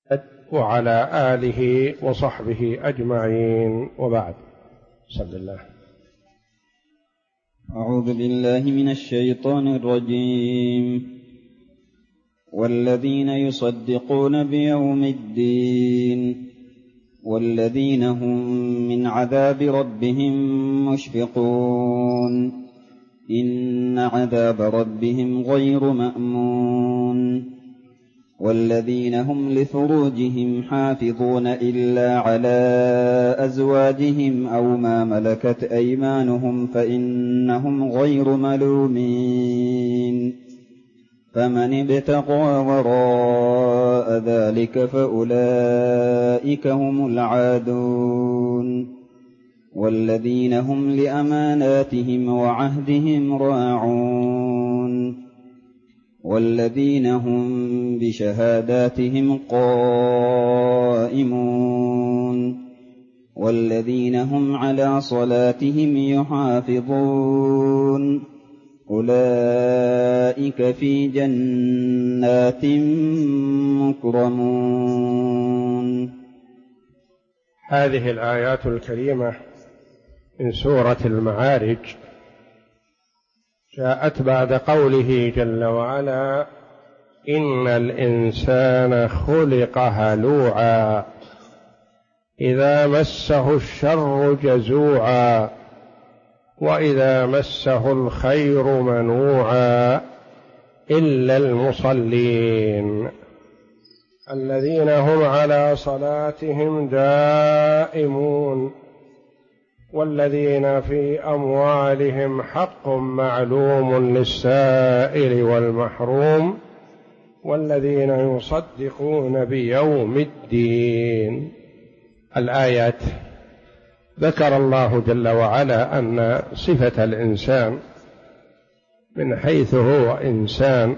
وعلى آله وصحبه أجمعين، وبعد. صلى الله. أعوذ بالله من الشيطان الرجيم. والذين يصدقون بيوم الدين والذين هم من عذاب ربهم مشفقون إن عذاب ربهم غير مأمون. والذين هم لفروجهم حافظون إلا على أزواجهم أو ما ملكت أيمانهم فإنهم غير ملومين. فمن ابتغى وراء ذلك فأولئك هم العادون. والذين هم لأماناتهم وعهدهم راعون. والذين هم بشهاداتهم قائمون. والذين هم على صلاتهم يحافظون. أولئك في جنات مكرمون. هذه الآيات الكريمة من سورة المعارج جاءت بعد قوله جل وعلا: إن الإنسان خلق هلوعا إذا مسه الشر جزوعا وإذا مسه الخير منوعا إلا المصلين الذين هم على صلاتهم دائمون والذين في أموالهم حق معلوم للسائل والمحروم والذين يصدقون بيوم الدين. الآيات ذكر الله جل وعلا أن صفة الإنسان من حيث هو إنسان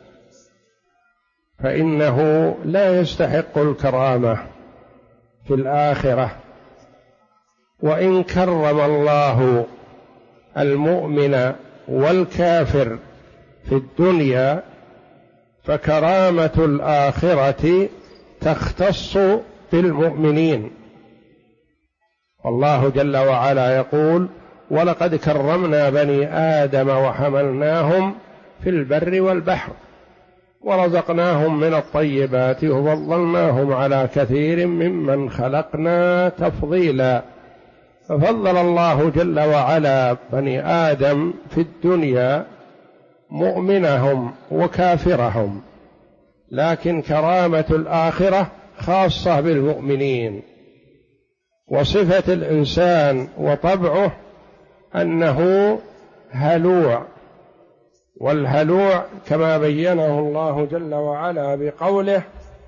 فإنه لا يستحق الكرامة في الآخرة، وإن كرم الله المؤمن والكافر في الدنيا فكرامة الآخرة تختص بالمؤمنين. والله جل وعلا يقول: ولقد كرمنا بني آدم وحملناهم في البر والبحر ورزقناهم من الطيبات وفضلناهم على كثير ممن خلقنا تفضيلا. ففضل الله جل وعلا بني آدم في الدنيا مؤمنهم وكافرهم، لكن كرامة الآخرة خاصة بالمؤمنين. وصفة الإنسان وطبعه أنه هلوع، والهلوع كما بينه الله جل وعلا بقوله: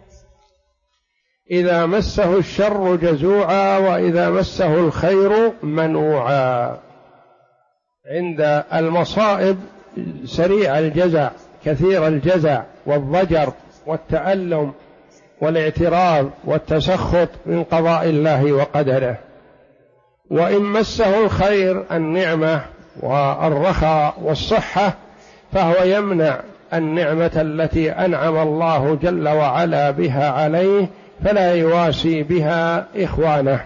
إذا مسه الشر جزوعا وإذا مسه الخير منوعا. عند المصائب سريع الجزع، كثير الجزع والضجر والتألم والاعتراض والتسخط من قضاء الله وقدره. وإن مسه الخير النعمة والرخاء والصحة فهو يمنع النعمة التي أنعم الله جل وعلا بها عليه، فلا يواسي بها إخوانه،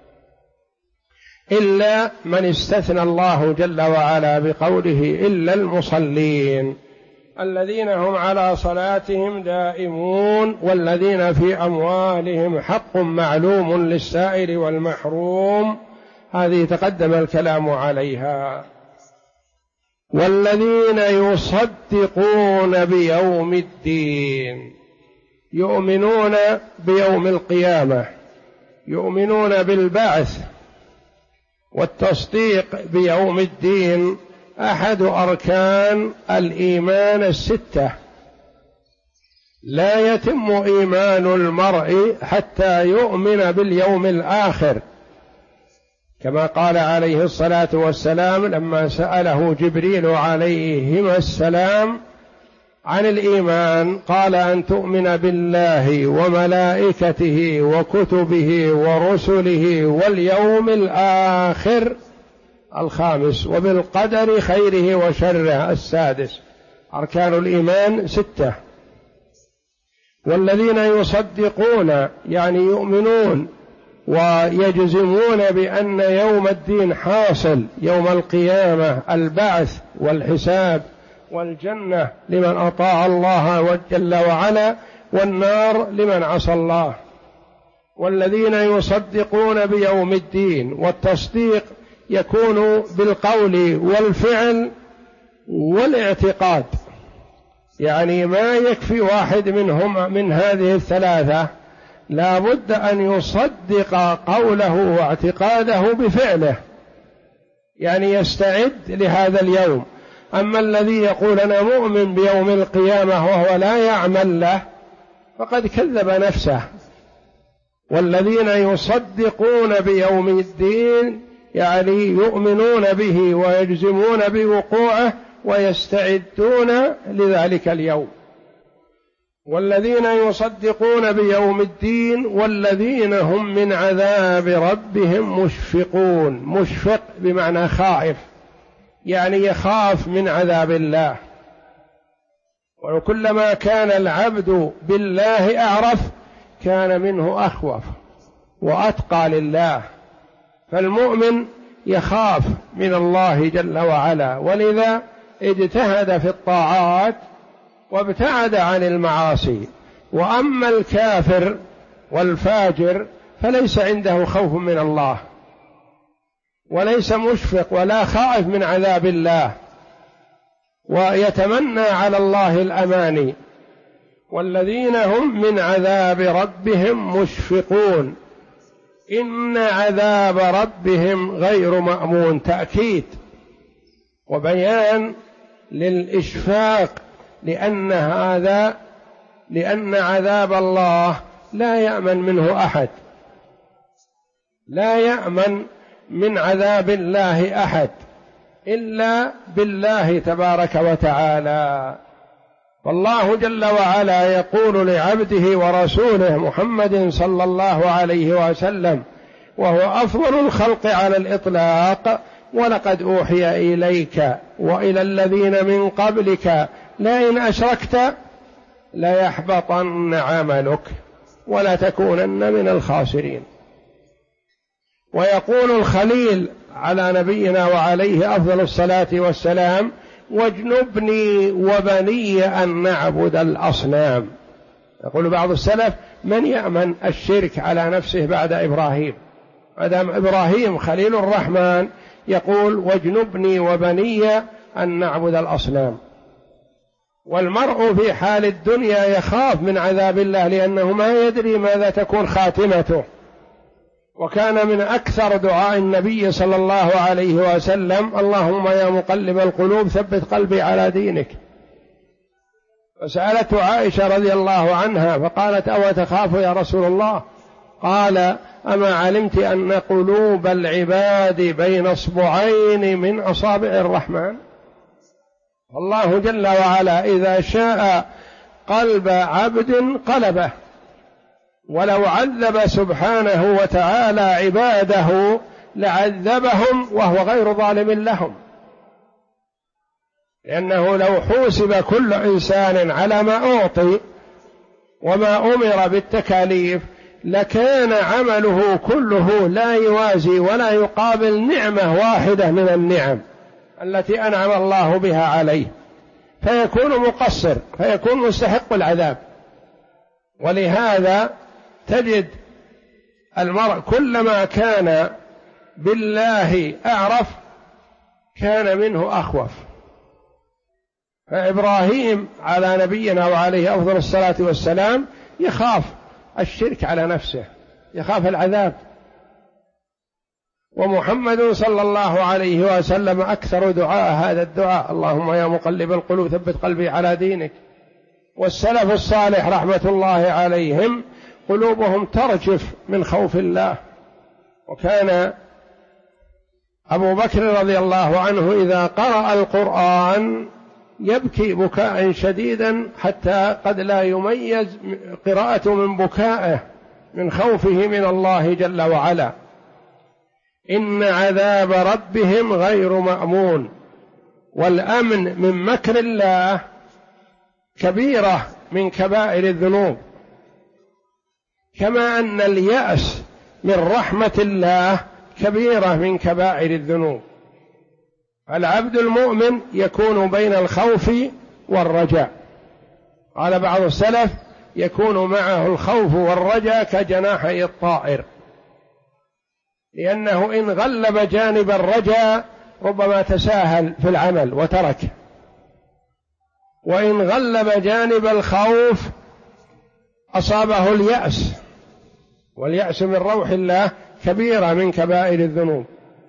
إلا من استثنى الله جل وعلا بقوله: إلا المصلين الذين هم على صلاتهم دائمون والذين في أموالهم حق معلوم للسائل والمحروم. هذه تقدم الكلام عليها. والذين يصدقون بيوم الدين، يؤمنون بيوم القيامة، يؤمنون بالبعث. والتصديق بيوم الدين أحد أركان الإيمان الستة. لا يتم إيمان المرء حتى يؤمن باليوم الآخر، كما قال عليه الصلاة والسلام لما سأله جبريل عليهما السلام عن الإيمان، قال: أن تؤمن بالله وملائكته وكتبه ورسله واليوم الآخر الخامس، وبالقدر خيره وشره السادس. أركان الإيمان 6. والذين يصدقون يعني يؤمنون ويجزمون بأن يوم الدين حاصل، يوم القيامة، البعث والحساب والجنة لمن أطاع الله جل وعلا والنار لمن عصى الله. والذين يصدقون بيوم الدين، والتصديق يكون بالقول والفعل والاعتقاد، يعني ما يكفي واحد منهم من هذه الثلاثة، لا بد أن يصدق قوله واعتقاده بفعله، يعني يستعد لهذا اليوم. أما الذي يقول أنا مؤمن بيوم القيامة وهو لا يعمل له فقد كذب نفسه. والذين يصدقون بيوم الدين يعني يؤمنون به ويجزمون بوقوعه ويستعدون لذلك اليوم. والذين يصدقون بيوم الدين والذين هم من عذاب ربهم مشفقون. مشفق بمعنى خائف، يعني يخاف من عذاب الله. وكلما كان العبد بالله أعرف كان منه أخوف وأتقى لله. فالمؤمن يخاف من الله جل وعلا، ولذا اجتهد في الطاعات وابتعد عن المعاصي. وأما الكافر والفاجر فليس عنده خوف من الله، وليس مشفق ولا خائف من عذاب الله، ويتمنى على الله الأماني. والذين هم من عذاب ربهم مشفقون. إن عذاب ربهم غير مأمون، تأكيد وبيان للإشفاق، لأن عذاب الله لا يأمن منه أحد، لا يأمن من عذاب الله أحد إلا بالله تبارك وتعالى. فالله جل وعلا يقول لعبده ورسوله محمد صلى الله عليه وسلم وهو أفضل الخلق على الإطلاق: ولقد أوحي إليك وإلى الذين من قبلك لئن أشركت ليحبطن عملك ولا تكونن من الخاسرين. ويقول الخليل على نبينا وعليه أفضل الصلاة والسلام: واجنبني وبني أن نعبد الأصنام. يقول بعض السلف: من يأمن الشرك على نفسه بعد إبراهيم؟ أدم إبراهيم خليل الرحمن يقول: واجنبني وبني أن نعبد الأصنام. والمرء في حال الدنيا يخاف من عذاب الله لأنه ما يدري ماذا تكون خاتمته. وكان من أكثر دعاء النبي صلى الله عليه وسلم: اللهم يا مقلب القلوب ثبت قلبي على دينك. فسألته عائشة رضي الله عنها فقالت: أو تخاف يا رسول الله؟ قال: أما علمت أن قلوب العباد بين أصبعين من أصابع الرحمن؟ الله جل وعلا إذا شاء قلب عبد قلبه، ولو عذب سبحانه وتعالى عباده لعذبهم وهو غير ظالم لهم، لأنه لو حوسب كل إنسان على ما أعطي وما أمر بالتكاليف لكان عمله كله لا يوازي ولا يقابل نعمة واحدة من النعم التي أنعم الله بها عليه، فيكون مقصر، فيكون مستحق العذاب. ولهذا تجد المرء كلما كان بالله أعرف كان منه أخوف. فإبراهيم على نبينا وعليه أفضل الصلاة والسلام يخاف الشرك على نفسه، يخاف العذاب. ومحمد صلى الله عليه وسلم أكثر دعاء هذا الدعاء: اللهم يا مقلب القلوب ثبت قلبي على دينك. والسلف الصالح رحمة الله عليهم قلوبهم ترجف من خوف الله. وكان أبو بكر رضي الله عنه إذا قرأ القرآن يبكي بكاء شديدا حتى قد لا يميز قراءته من بكائه من خوفه من الله جل وعلا. إن عذاب ربهم غير مأمون. والأمن من مكر الله كبيرة من كبائر الذنوب، كما أن اليأس من رحمة الله كبيرة من كبائر الذنوب. العبد المؤمن يكون بين الخوف والرجاء. قال بعض السلف: يكون معه الخوف والرجاء كجناحي الطائر، لأنه إن غلب جانب الرجاء ربما تساهل في العمل وتركه، وإن غلب جانب الخوف أصابه اليأس، واليأس من روح الله كبيرة من كبائر الذنوب،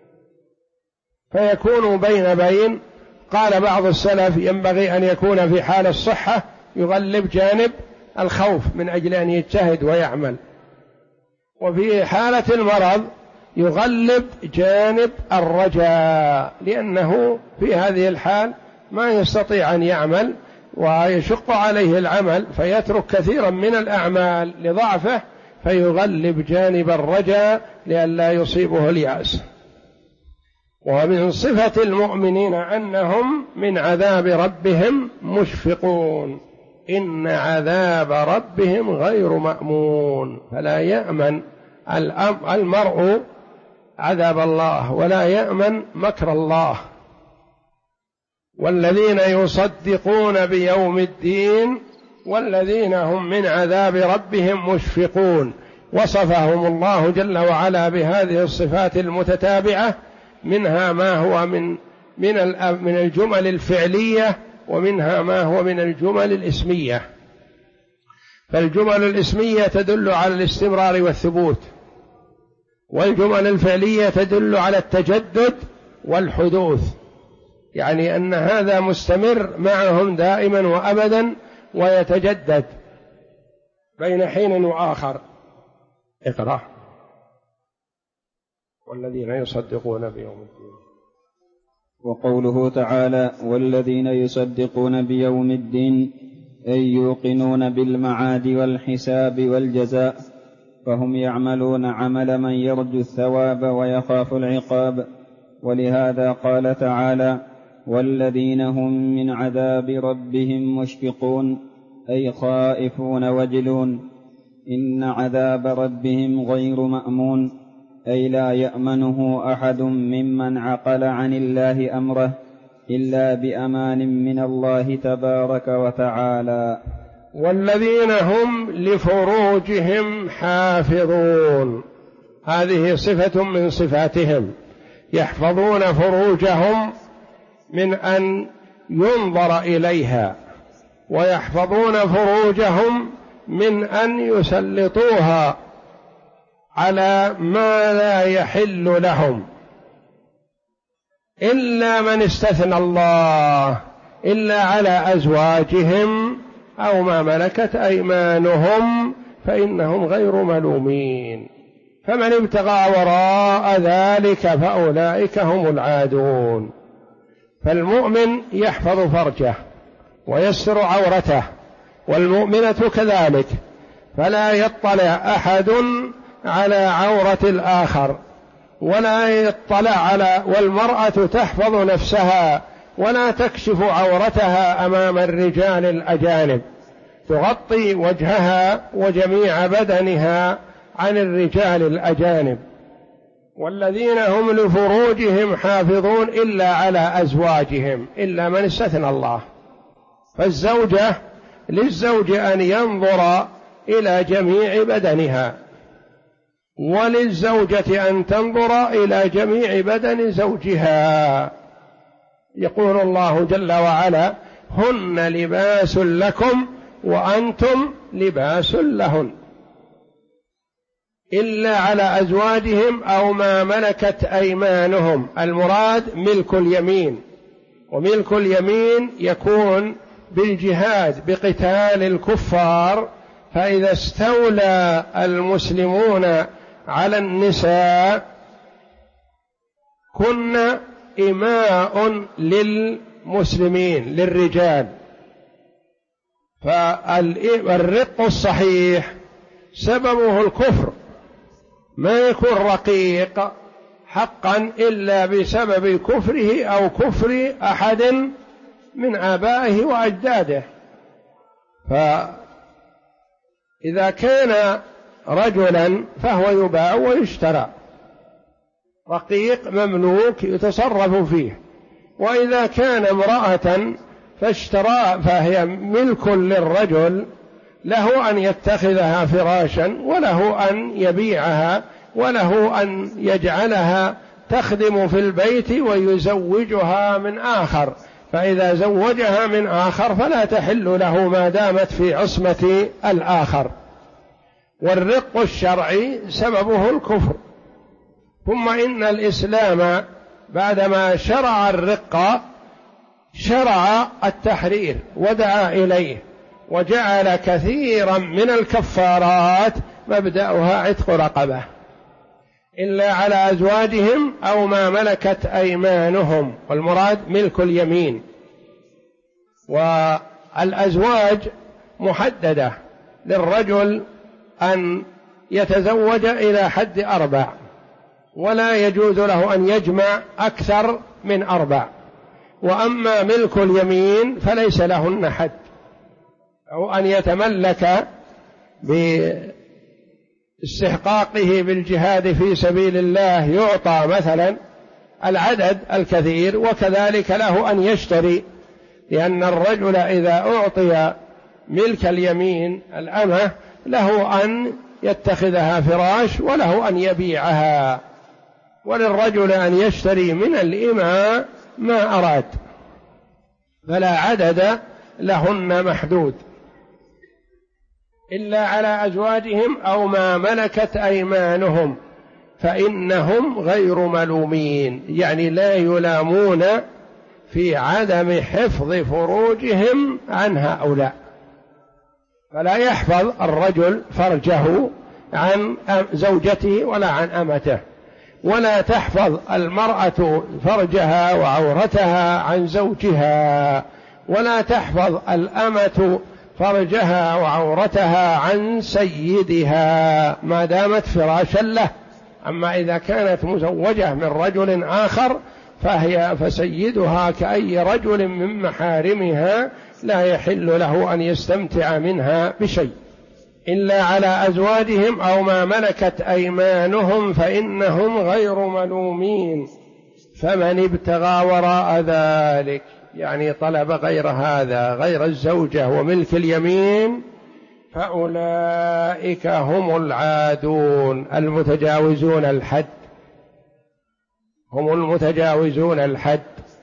فيكون بين بين. قال بعض السلف: ينبغي أن يكون في حال الصحة يغلب جانب الخوف من أجل أن يجتهد ويعمل، وفي حالة المرض يغلب جانب الرجاء، لأنه في هذه الحال ما يستطيع أن يعمل ويشق عليه العمل فيترك كثيرا من الأعمال لضعفه، فيغلب جانب الرجاء لئلا يصيبه اليأس. ومن صفة المؤمنين أنهم من عذاب ربهم مشفقون، إن عذاب ربهم غير مأمون، فلا يأمن المرء عذاب الله ولا يأمن مكر الله. والذين يصدقون بيوم الدين والذين هم من عذاب ربهم مشفقون، وصفهم الله جل وعلا بهذه الصفات المتتابعة، منها ما هو من الجمل الفعلية، ومنها ما هو من الجمل الإسمية. فالجمل الإسمية تدل على الاستمرار والثبوت، والجمل الفعلية تدل على التجدد والحدوث، يعني أن هذا مستمر معهم دائما وأبدا ويتجدد بين حين وآخر. اقرأ: والذين يصدقون بيوم الدين. وقوله تعالى: والذين يصدقون بيوم الدين، أي يوقنون بالمعاد والحساب والجزاء، فهم يعملون عمل من يرجو الثواب ويخاف العقاب. ولهذا قال تعالى: والذين هم من عذاب ربهم مشفقون، أي خائفون وجلون. إن عذاب ربهم غير مأمون، أي لا يأمنه أحد ممن عقل عن الله أمره إلا بأمان من الله تبارك وتعالى. والذين هم لفروجهم حافظون، هذه صفة من صفاتهم، يحفظون فروجهم من أن ينظر إليها، ويحفظون فروجهم من أن يسلطوها على ما لا يحل لهم، إلا من استثنى الله، إلا على أزواجهم أو ما ملكت أيمانهم فإنهم غير ملومين، فمن ابتغى وراء ذلك فأولئك هم العادون. فالمؤمن يحفظ فرجه ويستر عورته، والمؤمنة كذلك، فلا يطلع أحد على عورة الآخر، ولا يطلع والمرأة تحفظ نفسها ولا تكشف عورتها أمام الرجال الأجانب، تغطي وجهها وجميع بدنها عن الرجال الأجانب. والذين هم لفروجهم حافظون إلا على أزواجهم، إلا من استثنى الله. فالزوجة للزوج أن ينظر إلى جميع بدنها، وللزوجة أن تنظر إلى جميع بدن زوجها. يقول الله جل وعلا: هن لباس لكم وأنتم لباس لهن، إلا على أزواجهم أو ما ملكت أيمانهم. المراد ملك اليمين، وملك اليمين يكون بالجهاد بقتال الكفار، فإذا استولى المسلمون على النساء كن إماء للمسلمين للرجال. فالرق الصحيح سببه الكفر، ما يكون رقيق حقا إلا بسبب كفره أو كفر أحد من آبائه وأجداده. فإذا كان رجلا فهو يباع ويشترى، رقيق مملوك يتصرف فيه. وإذا كان امرأة فاشترى فهي ملك للرجل، له أن يتخذها فراشا، وله أن يبيعها، وله أن يجعلها تخدم في البيت ويزوجها من آخر، فإذا زوجها من آخر فلا تحل له ما دامت في عصمة الآخر. والرق الشرعي سببه الكفر. ثم إن الإسلام بعدما شرع الرق شرع التحرير ودعا إليه، وجعل كثيرا من الكفارات مبدأها عتق رقبة إلا على أزواجهم أو ما ملكت أيمانهم، والمراد ملك اليمين. والأزواج محددة للرجل أن يتزوج إلى حد 4، ولا يجوز له أن يجمع أكثر من 4. وأما ملك اليمين فليس لهن حد، أو أن يتملك باستحقاقه بالجهاد في سبيل الله يعطى مثلا العدد الكثير، وكذلك له أن يشتري، لأن الرجل إذا أعطي ملك اليمين الأمة له أن يتخذها فراش، وله أن يبيعها، وللرجل أن يشتري من الإماء ما أراد، فلا عدد لهن محدود إلا على أزواجهم أو ما ملكت أيمانهم فإنهم غير ملومين، يعني لا يلامون في عدم حفظ فروجهم عن هؤلاء. فلا يحفظ الرجل فرجه عن زوجته ولا عن أمته، ولا تحفظ المرأة فرجها وعورتها عن زوجها، ولا تحفظ الأمة فرجها وعورتها عن سيدها ما دامت فراشا له. أما إذا كانت مزوجة من رجل آخر فسيدها كأي رجل من محارمها، لا يحل له أن يستمتع منها بشيء إلا على أزواجهم أو ما ملكت أيمانهم فإنهم غير ملومين. فمن ابتغى وراء ذلك، يعني طلب غير هذا، غير الزوجة وملك اليمين، فأولئك هم العادون المتجاوزون الحد، هم المتجاوزون الحد.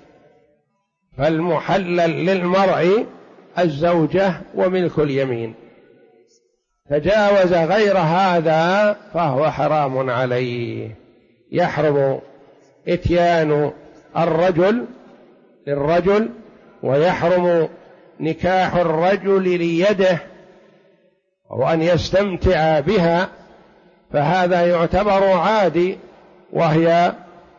فالمحلل للمرء الزوجة وملك اليمين، تجاوز غير هذا فهو حرام عليه، يحرم إتيان الرجل للرجل، ويحرم نكاح الرجل ليده وأن يستمتع بها، فهذا يعتبر عادي، وهي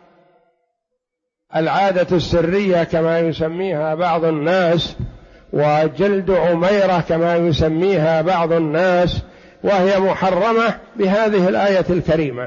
العادة السرية كما يسميها بعض الناس، وجلد عميرة كما يسميها بعض الناس، وهي محرمة بهذه الآية الكريمة.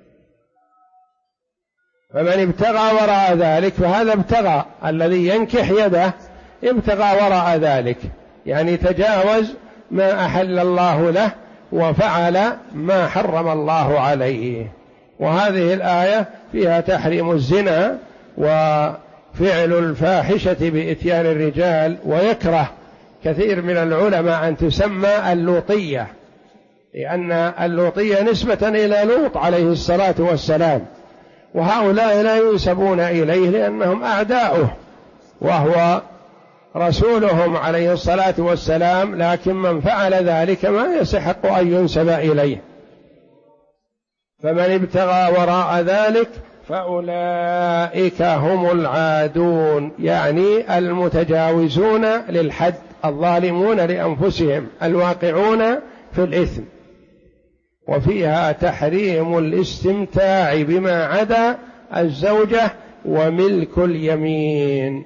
فمن ابتغى وراء ذلك فهذا ابتغى، الذي ينكح يده ابتغى وراء ذلك، يعني تجاوز ما أحل الله له وفعل ما حرم الله عليه. وهذه الآية فيها تحريم الزنا وفعل الفاحشة بإتيان الرجال. ويكره كثير من العلماء أن تسمى اللوطية، لأن اللوطية نسبة إلى لوط عليه الصلاة والسلام، وهؤلاء لا ينسبون إليه لأنهم أعداؤه وهو رسولهم عليه الصلاة والسلام، لكن من فعل ذلك ما يستحق أن ينسب إليه. فمن ابتغى وراء ذلك فأولئك هم العادون، يعني المتجاوزون للحد، الظالمون لأنفسهم، الواقعون في الإثم. وفيها تحريم الاستمتاع بما عدا الزوجة وملك اليمين.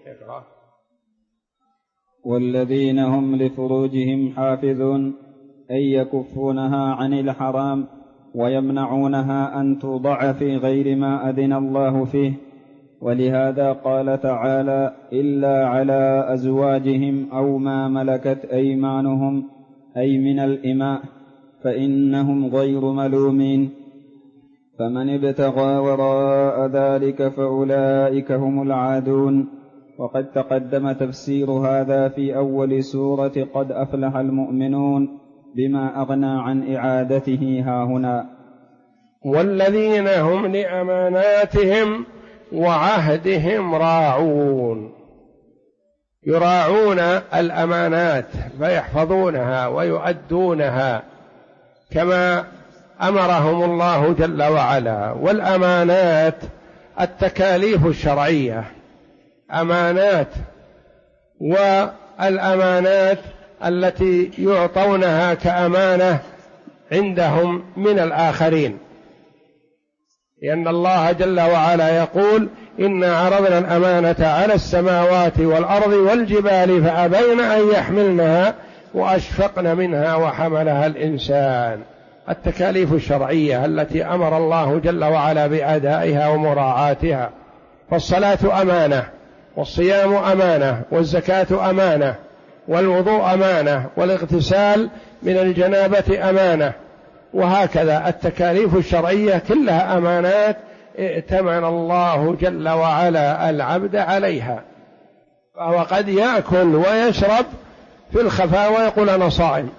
والذين هم لفروجهم حافظون، أي يكفونها عن الحرام ويمنعونها أن توضع في غير ما أذن الله فيه. ولهذا قال تعالى: إلا على أزواجهم أو ما ملكت أيمانهم، أي من الإماء، فإنهم غير ملومين، فمن ابتغى وراء ذلك فأولئك هم العادون. وقد تقدم تفسير هذا في أول سورة قد أفلح المؤمنون بما أغنى عن إعادته هاهنا. والذين هم لأماناتهم وعهدهم راعون، يراعون الأمانات فيحفظونها ويؤدونها كما أمرهم الله جل وعلا. والأمانات التكاليف الشرعية أمانات، والأمانات التي يعطونها كأمانة عندهم من الآخرين، لأن الله جل وعلا يقول: إنا عرضنا الأمانة على السماوات والأرض والجبال فأبين أن يحملنها وأشفقن منها وحملها الإنسان. التكاليف الشرعية التي أمر الله جل وعلا بأدائها ومراعاتها. فالصلاة أمانة، والصيام أمانة، والزكاة أمانة، والوضوء أمانة، والاغتسال من الجنابة أمانة، وهكذا التكاليف الشرعية كلها أمانات ائتمن الله جل وعلا العبد عليها. فهو قد يأكل ويشرب في الخفاء ويقول أنا صائم،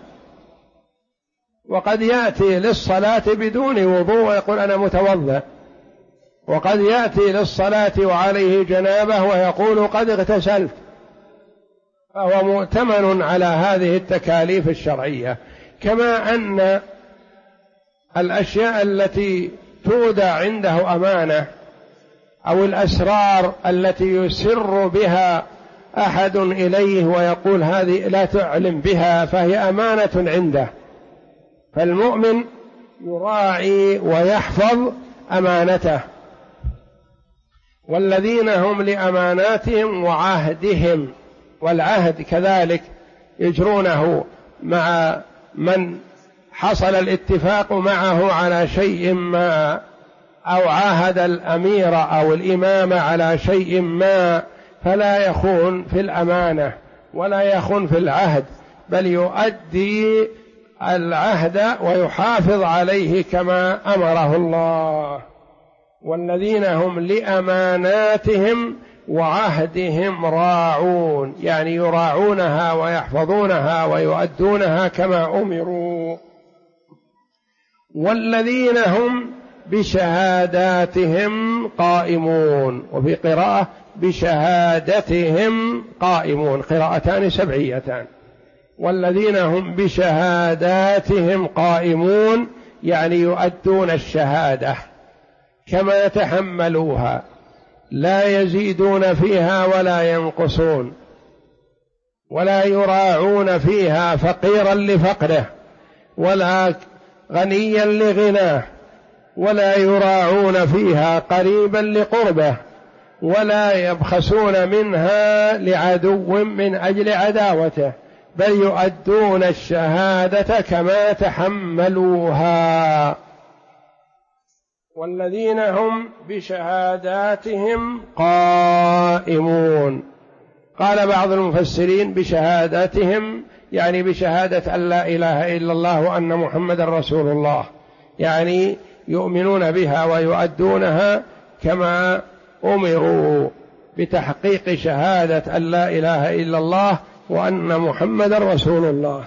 وقد يأتي للصلاة بدون وضوء ويقول أنا متوضأ، وقد يأتي للصلاة وعليه جنابه ويقول قد اغتسلت. فهو مؤتمن على هذه التكاليف الشرعية. كما أن الأشياء التي تودع عنده أمانة، أو الأسرار التي يسر بها أحد إليه ويقول هذه لا تعلم بها، فهي أمانة عنده. فالمؤمن يراعي ويحفظ أمانته. والذين هم لأماناتهم وعهدهم، والعهد كذلك يجرونه مع من حصل الاتفاق معه على شيء ما، أو عاهد الأمير أو الإمام على شيء ما، فلا يخون في الأمانة ولا يخون في العهد، بل يؤدي العهد ويحافظ عليه كما أمره الله. والذين هم لأماناتهم وعهدهم راعون، يعني يراعونها ويحفظونها ويؤدونها كما أمروا. والذين هم بشهاداتهم قائمون، وفي قراءة بشهادتهم قائمون، قراءتان سبعيتان. والذين هم بشهاداتهم قائمون يعني يؤدون الشهادة كما يتحملوها، لا يزيدون فيها ولا ينقصون، ولا يراعون فيها فقيرا لفقره ولا غنيا لغناه، ولا يراعون فيها قريبا لقربه، ولا يبخسون منها لعدو من أجل عداوته، بل يؤدون الشهادة كما تحملوها. والذين هم بشهاداتهم قائمون. قال بعض المفسرين بشهاداتهم يعني بشهادة أن لا إله إلا الله وأن محمد رسول الله، يعني يؤمنون بها ويؤدونها كما أمروا بتحقيق شهادة أن لا إله إلا الله وأن محمد رسول الله.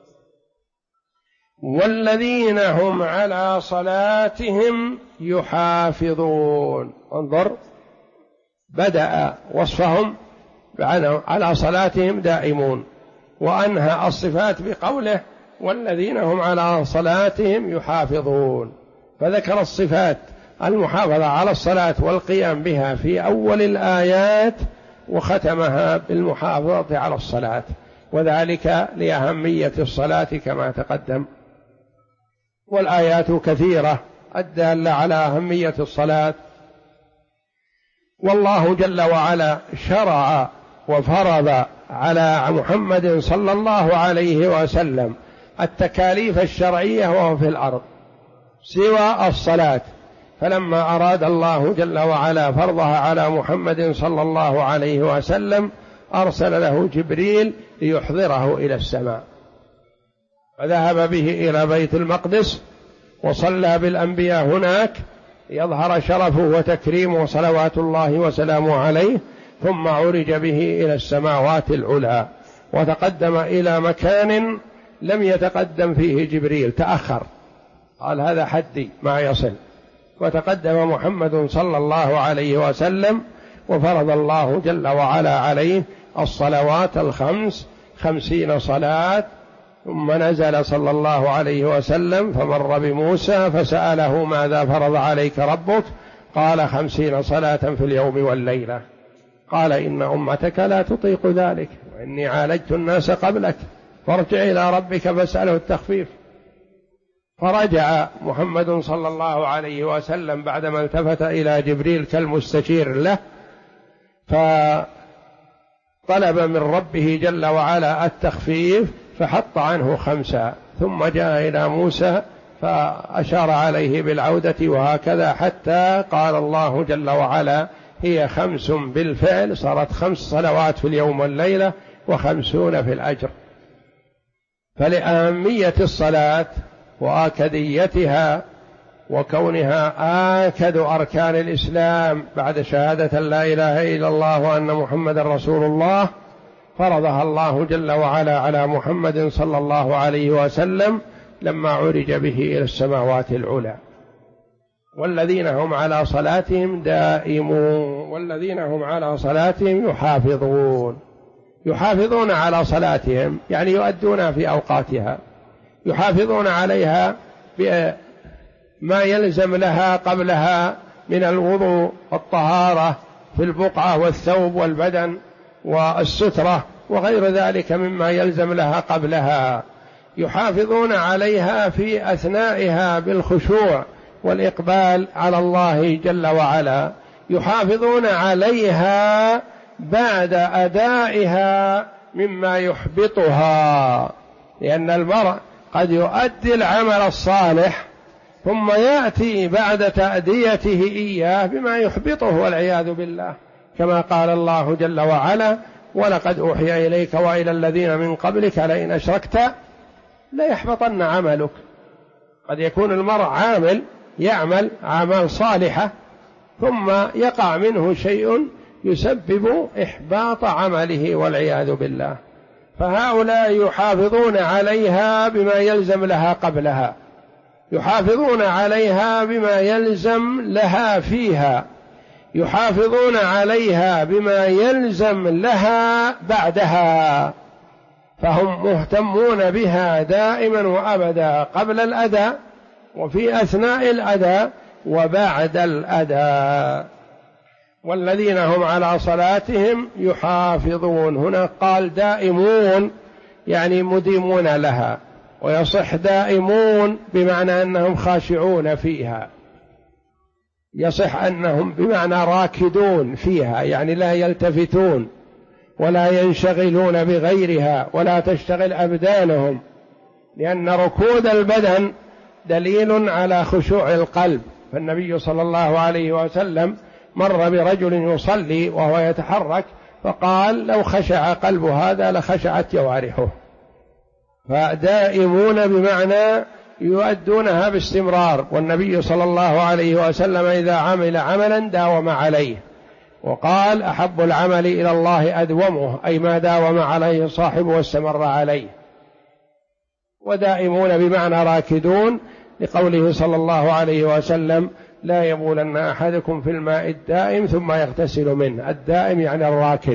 والذين هم على صلاتهم يحافظون. انظر، بدأ وصفهم على صلاتهم دائمون، وأنهى الصفات بقوله والذين هم على صلاتهم يحافظون، فذكر الصفات المحافظة على الصلاة والقيام بها في أول الآيات، وختمها بالمحافظة على الصلاة، وذلك لأهمية الصلاة كما تقدم. والآيات كثيرة الدالة على أهمية الصلاة. والله جل وعلا شرع وفرض على محمد صلى الله عليه وسلم التكاليف الشرعية وهو في الأرض سوى الصلاة، فلما أراد الله جل وعلا فرضها على محمد صلى الله عليه وسلم أرسل له جبريل ليحضره إلى السماء، فذهب به إلى بيت المقدس وصلى بالأنبياء هناك يظهر شرفه وتكريمه صلوات الله وسلامه عليه، ثم عرج به إلى السماوات العلى وتقدم إلى مكان لم يتقدم فيه جبريل، تأخر، قال هذا حدي ما يصل، وتقدم محمد صلى الله عليه وسلم وفرض الله جل وعلا عليه الصلوات الخمس 50 صلاة. ثم نزل صلى الله عليه وسلم فمر بموسى فسأله ماذا فرض عليك ربك؟ قال 50 صلاة في اليوم والليلة. قال إن أمتك لا تطيق ذلك وإني عالجت الناس قبلك فارجع إلى ربك فاسأله التخفيف. فرجع محمد صلى الله عليه وسلم بعدما التفت إلى جبريل كالمستشير له، فطلب من ربه جل وعلا التخفيف فحط عنه 5، ثم جاء إلى موسى فأشار عليه بالعودة، وهكذا حتى قال الله جل وعلا هي 5 بالفعل، صارت 5 صلوات في اليوم والليلة و50 في الأجر. فلأهمية الصلاة وآكديتها وكونها آكد أركان الإسلام بعد شهادة لا إله إلا الله وأن محمد رسول الله، فرضها الله جل وعلا على محمد صلى الله عليه وسلم لما عرج به إلى السماوات العلى. والذين هم على صلاتهم دائمون، والذين هم على صلاتهم يحافظون على صلاتهم يعني يؤدونها في أوقاتها، يحافظون عليها بما يلزم لها قبلها من الوضوء والطهارة في البقعة والثوب والبدن والسترة وغير ذلك مما يلزم لها قبلها، يحافظون عليها في أثنائها بالخشوع والإقبال على الله جل وعلا، يحافظون عليها بعد أدائها مما يحبطها، لأن المرء قد يؤدي العمل الصالح ثم يأتي بعد تأديته إياه بما يحبطه والعياذ بالله، كما قال الله جل وعلا ولقد أوحي إليك وإلى الذين من قبلك لئن أشركت ليحبطن عملك. قد يكون المرء يعمل أعمال صالحة ثم يقع منه شيء يسبب إحباط عمله والعياذ بالله، فهؤلاء يحافظون عليها بما يلزم لها قبلها، يحافظون عليها بما يلزم لها فيها، يحافظون عليها بما يلزم لها بعدها، فهم مهتمون بها دائما وأبدا قبل الأداء وفي أثناء الأداء وبعد الأداء. والذين هم على صلاتهم يحافظون، هنا قال دائمون يعني مديمون لها، ويصح دائمون بمعنى أنهم خاشعون فيها، يصح أنهم بمعنى راكدون فيها يعني لا يلتفتون ولا ينشغلون بغيرها ولا تشتغل أبدانهم، لأن ركود البدن دليل على خشوع القلب. فالنبي صلى الله عليه وسلم مر برجل يصلي وهو يتحرك فقال لو خشع قلب هذا لخشعت جوارحه. فدائمون بمعنى يؤدونها باستمرار، والنبي صلى الله عليه وسلم إذا عمل عملا داوم عليه، وقال أحب العمل إلى الله أدومه، أي ما داوم عليه صاحبه واستمر عليه. ودائمون بمعنى راكدون، لقوله صلى الله عليه وسلم لا يبولن أحدكم في الماء الدائم ثم يغتسل منه، الدائم يعني الراكد.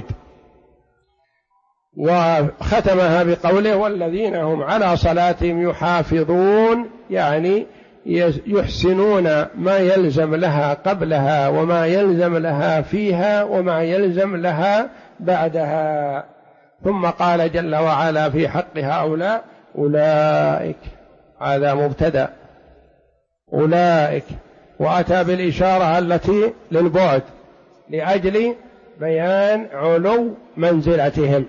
وختمها بقوله والذين هم على صلاتهم يحافظون، يعني يحسنون ما يلزم لها قبلها وما يلزم لها فيها وما يلزم لها بعدها. ثم قال جل وعلا في حق هؤلاء أولئك، هذا مبتدأ أولئك، وأتى بالإشارة التي للبعد لأجل بيان علو منزلتهم.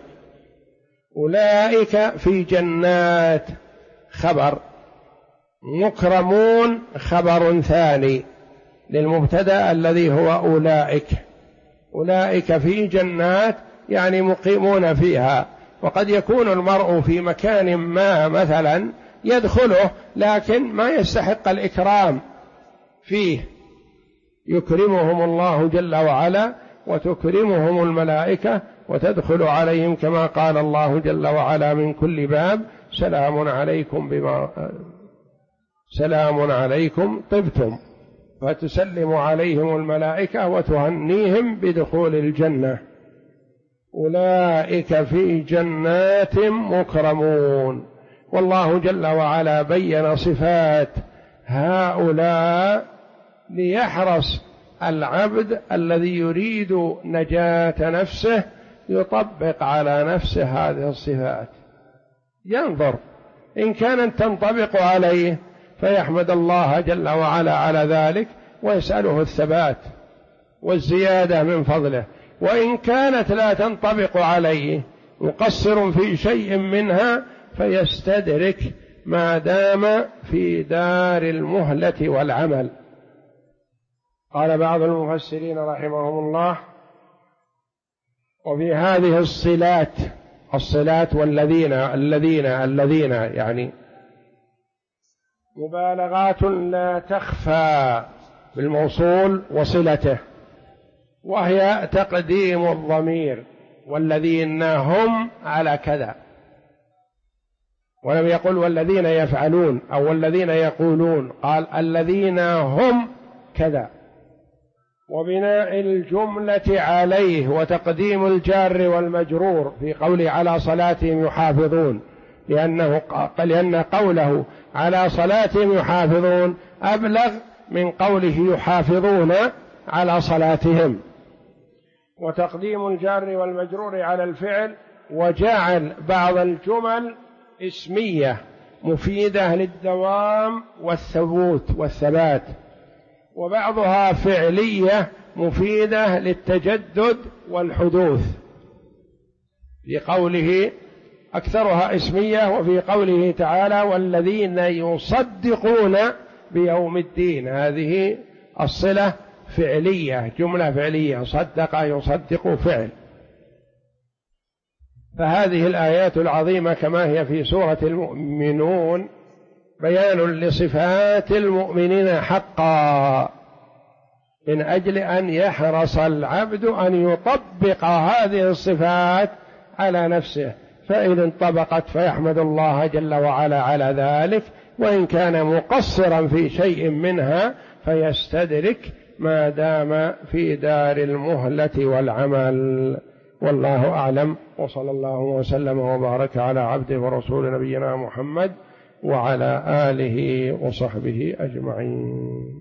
أولئك في جنات خبر، مكرمون خبر ثاني للمبتدأ الذي هو أولئك. أولئك في جنات يعني مقيمون فيها، وقد يكون المرء في مكان ما مثلا يدخله لكن ما يستحق الإكرام فيه، يكرمهم الله جل وعلا وتكرمهم الملائكة وتدخل عليهم كما قال الله جل وعلا من كل باب سلام عليكم طبتم، فتسلم عليهم الملائكة وتهنيهم بدخول الجنة. أولئك في جنات مكرمون. والله جل وعلا بين صفات هؤلاء ليحرص العبد الذي يريد نجاة نفسه يطبق على نفسه هذه الصفات، ينظر إن كانت تنطبق عليه فيحمد الله جل وعلا على ذلك ويسأله الثبات والزيادة من فضله، وإن كانت لا تنطبق عليه مقصر في شيء منها فيستدرك ما دام في دار المهلة والعمل. قال بعض المفسرين رحمهم الله: وفي هذه الصلات والذين يعني مبالغات لا تخفى بالموصول وصلته، وهي تقديم الضمير والذين هم على كذا، ولم يقل والذين يفعلون أو والذين يقولون، قال الذين هم كذا، وبناء الجملة عليه وتقديم الجار والمجرور في قوله على صلاتهم يحافظون، لأن قوله على صلاتهم يحافظون أبلغ من قوله يحافظون على صلاتهم، وتقديم الجار والمجرور على الفعل، وجعل بعض الجمل اسمية مفيدة للدوام والثبات، وبعضها فعلية مفيدة للتجدد والحدوث، في قوله أكثرها اسمية، وفي قوله تعالى والذين يصدقون بيوم الدين، هذه الصلة فعلية، جملة فعلية، صدق يصدق فعل. فهذه الآيات العظيمة كما هي في سورة المؤمنون بيان لصفات المؤمنين حقا، من أجل أن يحرص العبد أن يطبق هذه الصفات على نفسه، فإن انطبقت فيحمد الله جل وعلا على ذلك، وإن كان مقصرا في شيء منها فيستدرك ما دام في دار المهلة والعمل. والله أعلم، وصلى الله وسلم وبارك على عبده ورسول نبينا محمد وعلى آله وصحبه أجمعين.